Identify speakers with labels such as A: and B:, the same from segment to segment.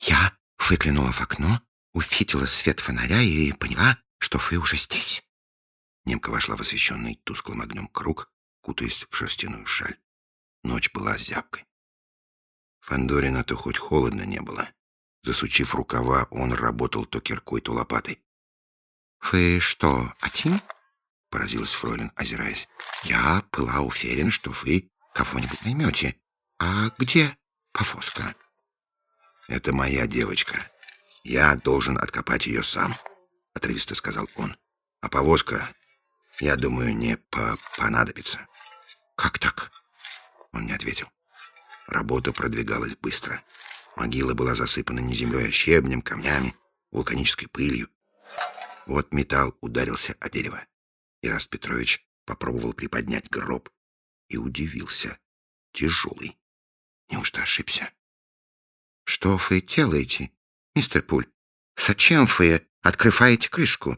A: Я выглянула в окно, увидела свет фонаря и поняла, что вы уже здесь.
B: Немка вошла в освещенный тусклым огнем круг, кутаясь в шерстяную шаль. Ночь была зябкой. Фандорина-то хоть холодно не было. Засучив рукава, он работал то киркой, то лопатой.
A: «Вы что, один?»
B: — поразилась фройлен, озираясь.
A: «Я была уверен, что вы кого-нибудь наймете. А где повозка?»
B: «Это моя девочка. Я должен откопать ее сам», — отрывисто сказал он. «А повозка, я думаю, не понадобится».
A: «Как так?»
B: Он не ответил. Работа продвигалась быстро. Могила была засыпана не землей, а щебнем, камнями, вулканической пылью. Вот металл ударился о дерево. Ираст Петрович попробовал приподнять гроб и удивился. Тяжелый. Неужто ошибся?
A: «Что вы делаете, мистер Пуль? Зачем вы открываете крышку?»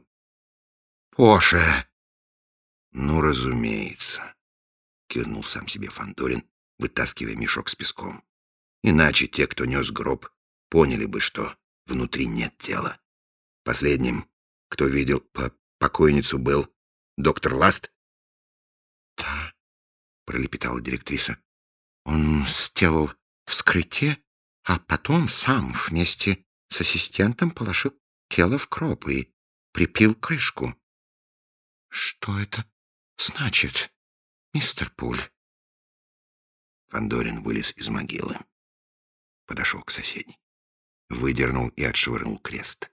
B: «Поша!» «Ну, разумеется», — кивнул сам себе Фандорин, вытаскивая мешок с песком. «Иначе те, кто нес гроб, поняли бы, что внутри нет тела. Последним, кто видел покойницу, был доктор Ласт».
A: «Да», — пролепетала директриса. «Он сделал вскрытие, а потом сам вместе с ассистентом положил тело в гроб и припил крышку. Что это значит, мистер Пуль?»
B: Фандорин вылез из могилы. Подошел к соседней. Выдернул и отшвырнул крест.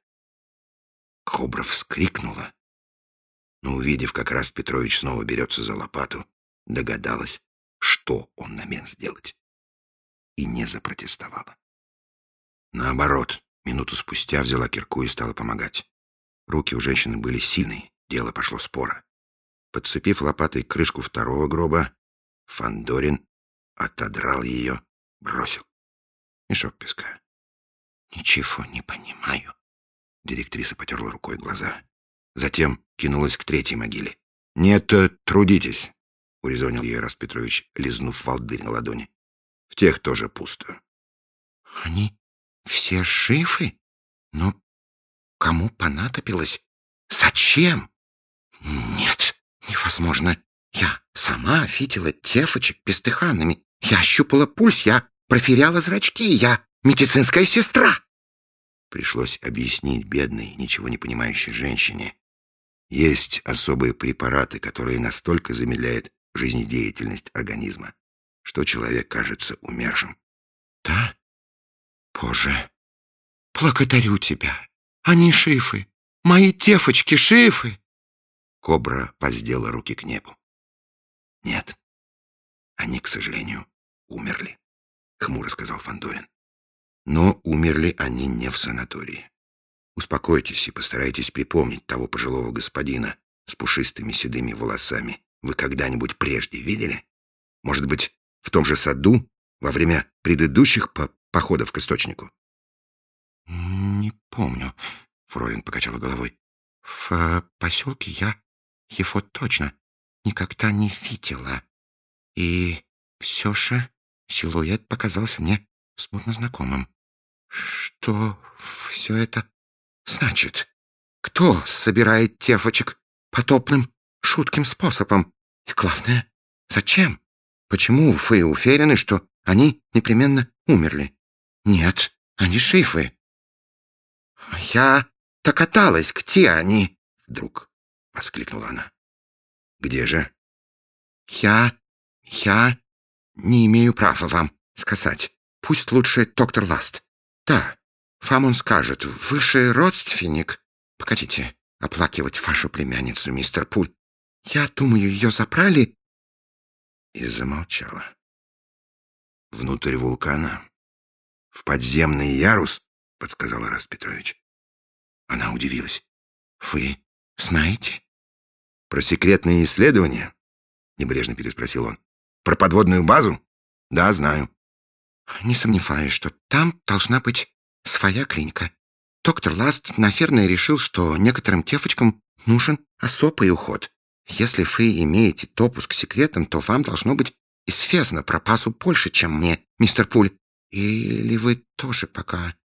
B: Кобра вскрикнула, но, увидев, как Раст Петрович снова берется за лопату, догадалась, что он намерен сделать, и не запротестовала. Наоборот, минуту спустя взяла кирку и стала помогать. Руки у женщины были сильные, дело пошло споро. Подцепив лопатой крышку второго гроба, Фандорин отодрал ее, бросил. Мешок песка.
A: «Ничего не понимаю».
B: Директриса потерла рукой глаза. Затем кинулась к третьей могиле. «Нет, трудитесь», — урезонил ее Ираст Петрович, лизнув волдырь на ладони. «В тех тоже пусто».
A: «Они все живы? Но кому понадобилось? Зачем?» «Нет, невозможно. Я сама видела девочек бездыханными. Я ощупала пульс, я проверяла зрачки, я медицинская сестра».
B: Пришлось объяснить бедной, ничего не понимающей женщине. Есть особые препараты, которые настолько замедляют жизнедеятельность организма, что человек кажется умершим.
A: «Да? Боже, благодарю тебя. Они живы. Мои девочки живы».
B: Кобра воздела руки к небу. «Нет, они, к сожалению, умерли», — хмуро сказал Фандорин. «Но умерли они не в санатории. Успокойтесь и постарайтесь припомнить того пожилого господина с пушистыми седыми волосами. Вы когда-нибудь прежде видели? Может быть, в том же саду во время предыдущих походов к источнику?»
A: «Не помню», — фролин покачала головой. «В поселке я его точно никогда не видела. И все же силуэт показался мне смутно знакомым. Что все это значит? Кто собирает девочек потопным, шутким способом? И главное, зачем? Почему вы уверены, что они непременно умерли? Нет, они живы». «Я догадалась, где они!» — вдруг воскликнула она.
B: «Где же?»
A: Я не имею права вам сказать. Пусть лучше доктор Ласт. Да, вам он скажет. Вы же родственник. Погодите оплакивать вашу племянницу, мистер Пуль. Я думаю, ее забрали».
B: И замолчала. «Внутрь вулкана? В подземный ярус?» — подсказал Ираст Петрович. Она удивилась.
A: «Вы знаете?»
B: «Про секретные исследования?» — небрежно переспросил он. «Про подводную базу? Да, знаю».
A: «Не сомневаюсь, что там должна быть своя клиника. Доктор Ласт, наверное, решил, что некоторым девочкам нужен особый уход. Если вы имеете допуск к секретам, то вам должно быть известно про базу больше, чем мне, мистер Пуль. Или вы тоже пока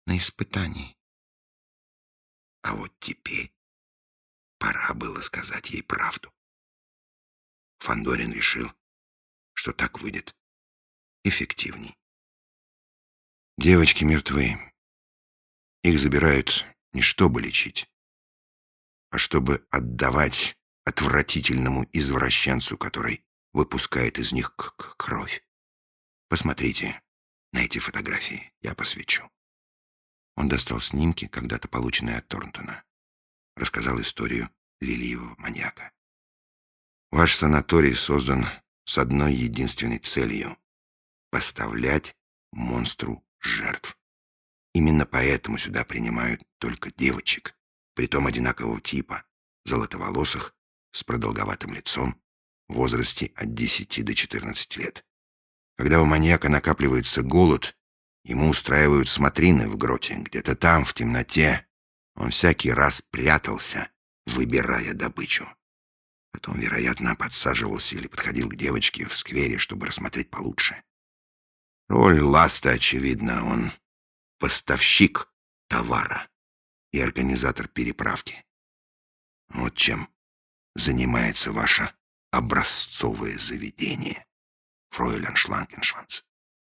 A: на испытании.
B: А вот теперь пора было сказать ей правду. Фандорин решил, что так выйдет эффективней. Девочки мертвы. Их забирают не чтобы лечить, а чтобы отдавать отвратительному извращенцу, который выпускает из них кровь. Посмотрите на эти фотографии, я посвечу. Он достал снимки, когда-то полученные от Торнтона. Рассказал историю лилиевого маньяка. Ваш санаторий создан с одной единственной целью — поставлять монстру жертв. Именно поэтому сюда принимают только девочек, притом одинакового типа, золотоволосых, с продолговатым лицом, в возрасте от 10 до 14 лет. Когда у маньяка накапливается голод, ему устраивают смотрины в гроте, где-то там, в темноте. Он всякий раз прятался, выбирая добычу. Потом, вероятно, подсаживался или подходил к девочке в сквере, чтобы рассмотреть получше. Роль Ласта, очевидно, он поставщик товара и организатор переправки. Вот чем занимается ваше образцовое заведение, фройлен Шланкеншванц.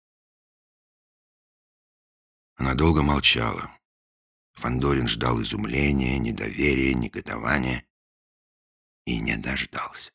B: Она долго молчала. Фандорин ждал изумления, недоверия, негодования и не дождался.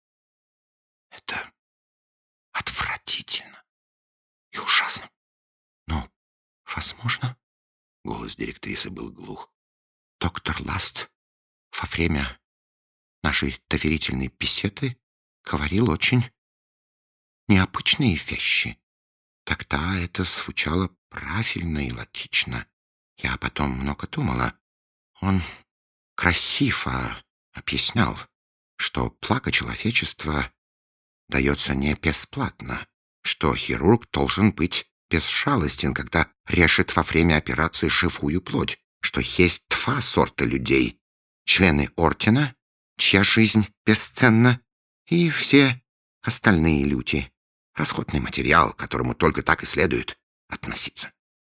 B: Это отвратительно и ужасно. Но, возможно, голос директрисы был глух. Доктор Ласт во время нашей доверительной беседы говорил очень необычные вещи. Тогда это звучало правильно и логично. Я потом много думала. Он красиво объяснял, что благо человечества дается не бесплатно, что хирург должен быть безжалостен, когда режет во время операции живую плоть, что есть два сорта людей: члены ордена, чья жизнь бесценна, и все остальные люди. Расходный материал, к которому только так и следует относиться.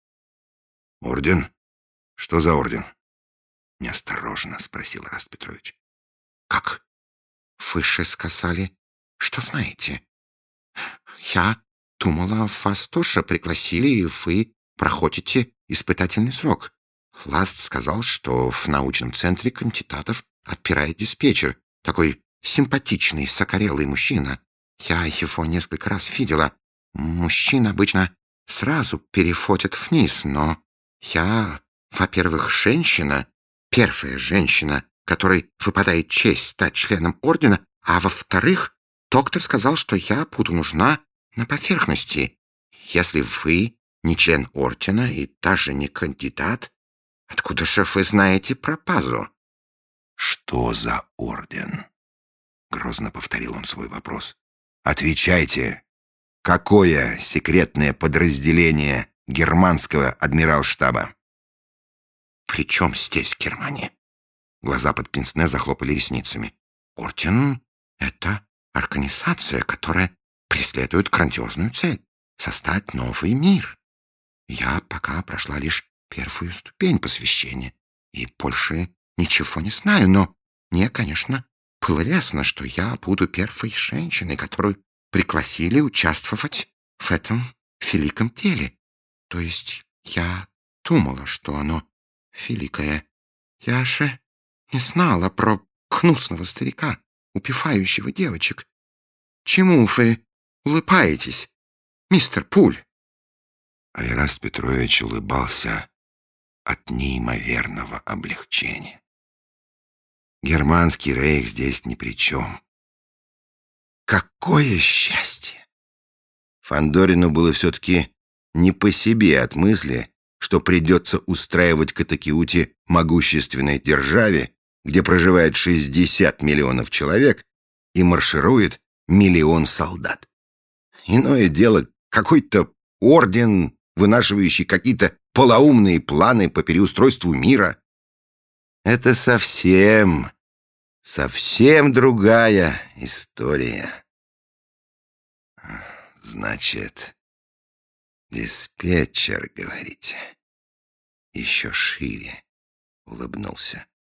B: «Орден? Что за орден?» — неосторожно спросил Раст Петрович. «Как? Вы же сказали, что знаете. Я думала, вас тоже пригласили, и вы проходите испытательный срок. Ласт сказал, что в научном центре кандидатов отбирает диспетчер, такой симпатичный, сокорелый мужчина. Я его несколько раз видела. Мужчин обычно сразу переходят вниз, но я, во-первых, женщина, первая женщина, которой выпадает честь стать членом ордена, а во-вторых, доктор сказал, что я буду нужна на поверхности. Если вы не член ордена и даже не кандидат, откуда же вы знаете про базу?» «Что за орден?» — грозно повторил он свой вопрос. «Отвечайте, какое секретное подразделение германского адмиралштаба?» «При чем здесь Германия?» Глаза под пенсне захлопали ресницами. «Орден — это организация, которая преследует грандиозную цель — создать новый мир. Я пока прошла лишь первую ступень посвящения и больше ничего не знаю, но мне, конечно, было ясно, что я буду первой женщиной, которую пригласили участвовать в этом великом деле. То есть я думала, что оно великое. Я же не знала про гнусного старика, убивающего девочек. Чему вы улыбаетесь, мистер Пуль?» Айраст Петрович улыбался от неимоверного облегчения. Германский рейх здесь ни при чем. Какое счастье! Фандорину было все-таки не по себе от мысли, что придется устраивать катакиути могущественной державе, где проживает 60 миллионов человек и марширует 1 миллион солдат. Иное дело, какой-то орден, вынашивающий какие-то полоумные планы по переустройству мира. Это совсем другая история. Значит, диспетчер, говорите? еще шире улыбнулся.